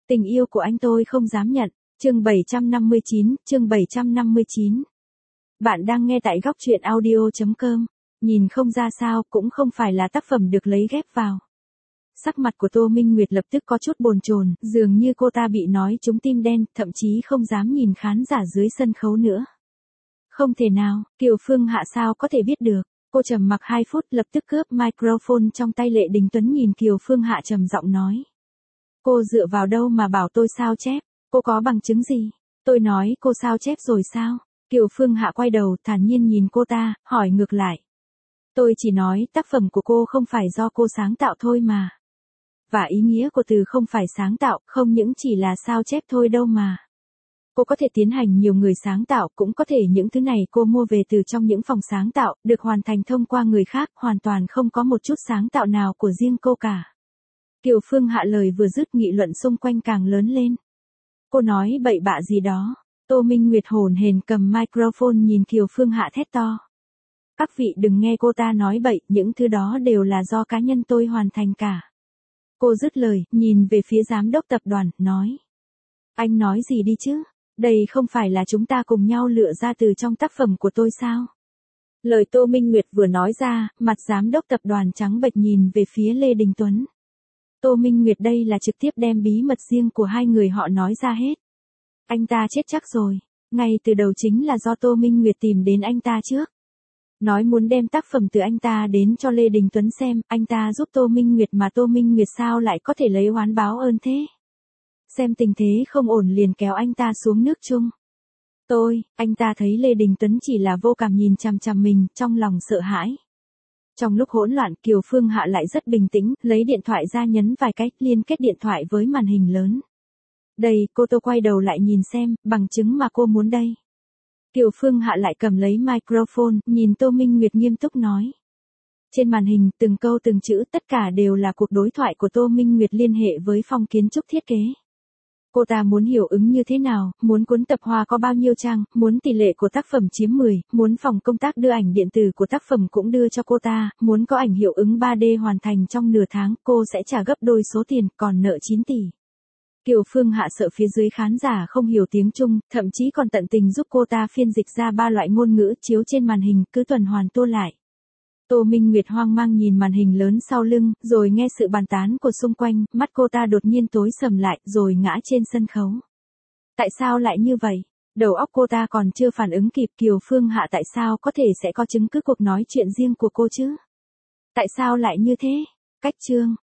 Tình yêu của anh tôi không dám nhận. Chương 759. Bạn đang nghe tại góc truyện audio.com. Nhìn không ra sao, cũng không phải là tác phẩm được lấy ghép vào. Sắc mặt của Tô Minh Nguyệt lập tức có chút bồn chồn, dường như cô ta bị nói trúng tim đen, thậm chí không dám nhìn khán giả dưới sân khấu nữa. Không thể nào, Kiều Phương Hạ sao có thể biết được. Cô trầm mặc 2 phút lập tức cướp microphone trong tay Lệ Đình Tuấn, nhìn Kiều Phương Hạ trầm giọng nói. Cô dựa vào đâu mà bảo tôi sao chép? Cô có bằng chứng gì? Tôi nói cô sao chép rồi sao? Kiều Phương Hạ quay đầu thản nhiên nhìn cô ta, hỏi ngược lại. Tôi chỉ nói tác phẩm của cô không phải do cô sáng tạo thôi mà. Và ý nghĩa của từ không phải sáng tạo, không những chỉ là sao chép thôi đâu mà. Cô có thể tiến hành nhiều người sáng tạo, cũng có thể những thứ này cô mua về từ trong những phòng sáng tạo, được hoàn thành thông qua người khác, hoàn toàn không có một chút sáng tạo nào của riêng cô cả. Kiều Phương Hạ lời vừa dứt, nghị luận xung quanh càng lớn lên. Cô nói bậy bạ gì đó. Tô Minh Nguyệt hổn hển cầm microphone nhìn Kiều Phương Hạ thét to. Các vị đừng nghe cô ta nói bậy, những thứ đó đều là do cá nhân tôi hoàn thành cả. Cô dứt lời, nhìn về phía giám đốc tập đoàn, nói. Anh nói gì đi chứ? Đây không phải là chúng ta cùng nhau lựa ra từ trong tác phẩm của tôi sao? Lời Tô Minh Nguyệt vừa nói ra, mặt giám đốc tập đoàn trắng bệch nhìn về phía Lê Đình Tuấn. Tô Minh Nguyệt đây là trực tiếp đem bí mật riêng của hai người họ nói ra hết. Anh ta chết chắc rồi, ngay từ đầu chính là do Tô Minh Nguyệt tìm đến anh ta trước. Nói muốn đem tác phẩm từ anh ta đến cho Lê Đình Tuấn xem, anh ta giúp Tô Minh Nguyệt mà Tô Minh Nguyệt sao lại có thể lấy oán báo ơn thế. Xem tình thế không ổn liền kéo anh ta xuống nước chung. Anh ta thấy Lê Đình Tuấn chỉ là vô cảm nhìn chằm chằm mình, trong lòng sợ hãi. Trong lúc hỗn loạn, Kiều Phương Hạ lại rất bình tĩnh, lấy điện thoại ra nhấn vài cái, liên kết điện thoại với màn hình lớn. Đây, cô Tô quay đầu lại nhìn xem, bằng chứng mà cô muốn đây. Kiều Phương Hạ lại cầm lấy microphone, nhìn Tô Minh Nguyệt nghiêm túc nói. Trên màn hình, từng câu từng chữ, tất cả đều là cuộc đối thoại của Tô Minh Nguyệt liên hệ với phòng kiến trúc thiết kế. Cô ta muốn hiệu ứng như thế nào, muốn cuốn tập hoa có bao nhiêu trang, muốn tỷ lệ của tác phẩm chiếm 10, muốn phòng công tác đưa ảnh điện tử của tác phẩm cũng đưa cho cô ta, muốn có ảnh hiệu ứng 3D hoàn thành trong nửa tháng, cô sẽ trả gấp đôi số tiền, còn nợ 9 tỷ. Kiều Phương Hạ sợ phía dưới khán giả không hiểu tiếng Trung, thậm chí còn tận tình giúp cô ta phiên dịch ra 3 loại ngôn ngữ chiếu trên màn hình, cứ tuần hoàn tua lại. Tô Minh Nguyệt hoang mang nhìn màn hình lớn sau lưng, rồi nghe sự bàn tán của xung quanh, mắt cô ta đột nhiên tối sầm lại, rồi ngã trên sân khấu. Tại sao lại như vậy? Đầu óc cô ta còn chưa phản ứng kịp, Kiều Phương Hạ tại sao có thể sẽ có chứng cứ cuộc nói chuyện riêng của cô chứ? Tại sao lại như thế? Cách chương.